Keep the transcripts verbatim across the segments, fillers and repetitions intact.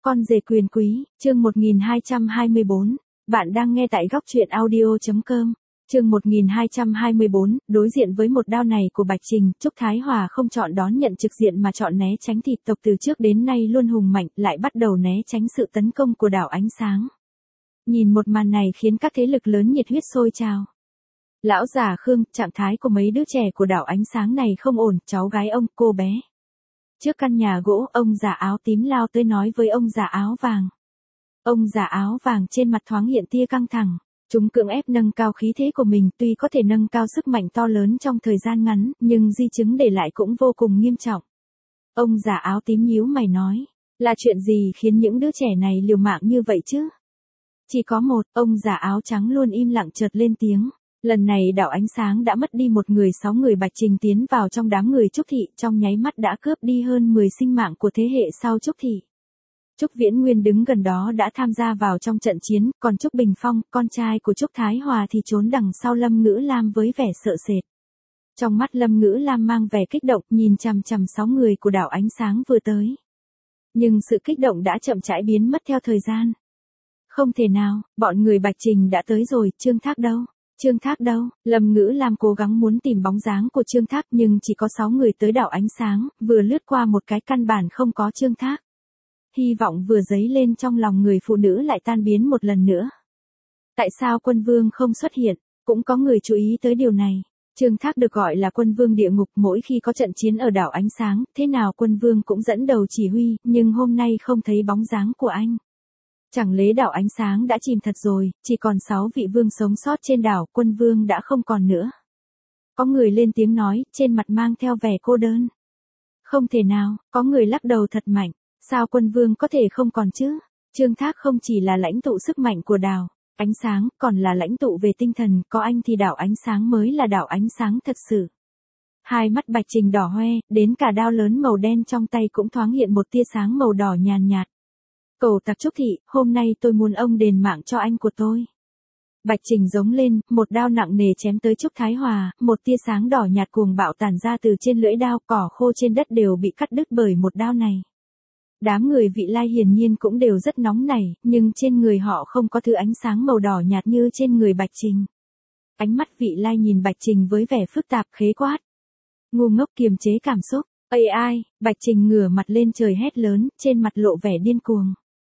Con rể quyền quý, chương một nghìn hai trăm hai mươi bốn. Bạn đang nghe tại góc truyện audio.com. Chương một nghìn hai trăm hai mươi bốn, đối diện với một đao này của Bạch Trình, Trúc Thái Hòa không chọn đón nhận trực diện mà chọn né tránh. Thị tộc từ trước đến nay luôn hùng mạnh, lại bắt đầu né tránh sự tấn công của đảo ánh sáng. Nhìn một màn này khiến các thế lực lớn nhiệt huyết sôi trào. Lão già Khương, trạng thái của mấy đứa trẻ của đảo ánh sáng này không ổn, cháu gái ông, cô bé. Trước căn nhà gỗ, ông già áo tím lao tới nói với ông già áo vàng. Ông già áo vàng trên mặt thoáng hiện tia căng thẳng. Chúng cưỡng ép nâng cao khí thế của mình, tuy có thể nâng cao sức mạnh to lớn trong thời gian ngắn, nhưng di chứng để lại cũng vô cùng nghiêm trọng. Ông già áo tím nhíu mày nói, là chuyện gì khiến những đứa trẻ này liều mạng như vậy chứ? Chỉ có một, ông già áo trắng luôn im lặng chợt lên tiếng. Lần này đảo ánh sáng đã mất đi một người, sáu người. Bạch Trình tiến vào trong đám người Trúc Thị, trong nháy mắt đã cướp đi hơn mười sinh mạng của thế hệ sau Trúc Thị. Trúc Viễn Nguyên đứng gần đó đã tham gia vào trong trận chiến, còn Trúc Bình Phong, con trai của Trúc Thái Hòa thì trốn đằng sau Lâm Ngữ Lam với vẻ sợ sệt. Trong mắt Lâm Ngữ Lam mang vẻ kích động, nhìn chằm chằm sáu người của đảo ánh sáng vừa tới. Nhưng sự kích động đã chậm rãi biến mất theo thời gian. Không thể nào, bọn người Bạch Trình đã tới rồi, Trương Thác đâu? Trương Thác đâu? Lâm Ngữ Lam cố gắng muốn tìm bóng dáng của Trương Thác nhưng chỉ có sáu người tới đảo ánh sáng, vừa lướt qua một cái căn bản không có Trương Thác. Hy vọng vừa dấy lên trong lòng người phụ nữ lại tan biến một lần nữa. Tại sao quân vương không xuất hiện? Cũng có người chú ý tới điều này. Trương Thác được gọi là quân vương địa ngục, mỗi khi có trận chiến ở đảo ánh sáng, thế nào quân vương cũng dẫn đầu chỉ huy, nhưng hôm nay không thấy bóng dáng của anh. Chẳng lẽ đảo ánh sáng đã chìm thật rồi, chỉ còn sáu vị vương sống sót trên đảo, quân vương đã không còn nữa. Có người lên tiếng nói, trên mặt mang theo vẻ cô đơn. Không thể nào, có người lắc đầu thật mạnh, sao quân vương có thể không còn chứ? Trương Thác không chỉ là lãnh tụ sức mạnh của đảo ánh sáng, còn là lãnh tụ về tinh thần, có anh thì đảo ánh sáng mới là đảo ánh sáng thật sự. Hai mắt Bạch Trình đỏ hoe, đến cả đao lớn màu đen trong tay cũng thoáng hiện một tia sáng màu đỏ nhàn nhạt. Cầu tặc Trúc Thị, hôm nay tôi muốn ông đền mạng cho anh của tôi. Bạch Trình giống lên, một đao nặng nề chém tới Trúc Thái Hòa, một tia sáng đỏ nhạt cuồng bạo tản ra từ trên lưỡi đao, cỏ khô trên đất đều bị cắt đứt bởi một đao này. Đám người Vị Lai hiển nhiên cũng đều rất nóng nảy, nhưng trên người họ không có thứ ánh sáng màu đỏ nhạt như trên người Bạch Trình. Ánh mắt Vị Lai nhìn Bạch Trình với vẻ phức tạp, khế quát. Ngu ngốc, kiềm chế cảm xúc. Ây ai, Bạch Trình ngửa mặt lên trời hét lớn, trên mặt lộ vẻ điên cuồng.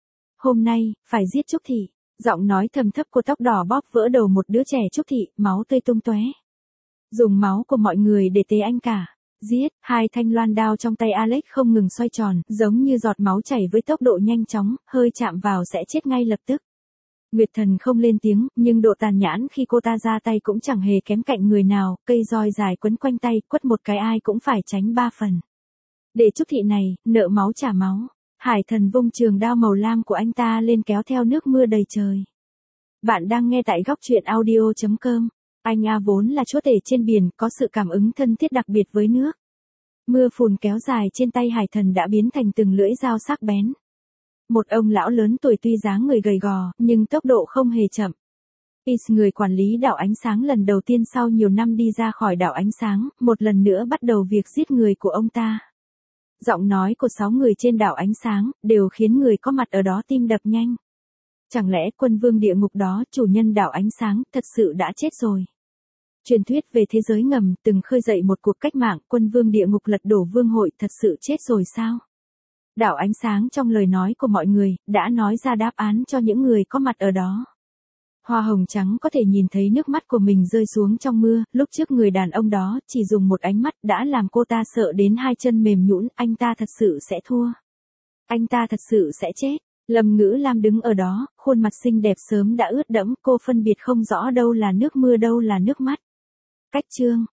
Hôm nay, phải giết Trúc Thị. Giọng nói trầm thấp của tóc đỏ bóp vỡ đầu một đứa trẻ Trúc Thị, máu tươi tung tóe. Dùng máu của mọi người để tế anh cả. Giết, hai thanh loan đao trong tay Alex không ngừng xoay tròn, giống như giọt máu chảy với tốc độ nhanh chóng, hơi chạm vào sẽ chết ngay lập tức. Nguyệt Thần không lên tiếng, nhưng độ tàn nhẫn khi cô ta ra tay cũng chẳng hề kém cạnh người nào, cây roi dài quấn quanh tay, quất một cái ai cũng phải tránh ba phần. Để Trúc Thị này, nợ máu trả máu. Hải Thần vung trường đao màu lam của anh ta lên kéo theo nước mưa đầy trời. Bạn đang nghe tại góc truyện audio.com. Anh A vốn là chúa tể trên biển, có sự cảm ứng thân thiết đặc biệt với nước. Mưa phùn kéo dài trên tay Hải Thần đã biến thành từng lưỡi dao sắc bén. Một ông lão lớn tuổi tuy dáng người gầy gò, nhưng tốc độ không hề chậm. Is, người quản lý đảo ánh sáng lần đầu tiên sau nhiều năm đi ra khỏi đảo ánh sáng, một lần nữa bắt đầu việc giết người của ông ta. Giọng nói của sáu người trên đảo ánh sáng, đều khiến người có mặt ở đó tim đập nhanh. Chẳng lẽ quân vương địa ngục đó, chủ nhân đảo ánh sáng, thật sự đã chết rồi? Truyền thuyết về thế giới ngầm, từng khơi dậy một cuộc cách mạng, quân vương địa ngục lật đổ vương hội, thật sự chết rồi sao? Đảo ánh sáng trong lời nói của mọi người, đã nói ra đáp án cho những người có mặt ở đó. Hoa hồng trắng có thể nhìn thấy nước mắt của mình rơi xuống trong mưa, lúc trước người đàn ông đó, chỉ dùng một ánh mắt đã làm cô ta sợ đến hai chân mềm nhũn, anh ta thật sự sẽ thua. Anh ta thật sự sẽ chết. Lâm Ngữ Lam đứng ở đó, khuôn mặt xinh đẹp sớm đã ướt đẫm, cô phân biệt không rõ đâu là nước mưa đâu là nước mắt. Cách chương,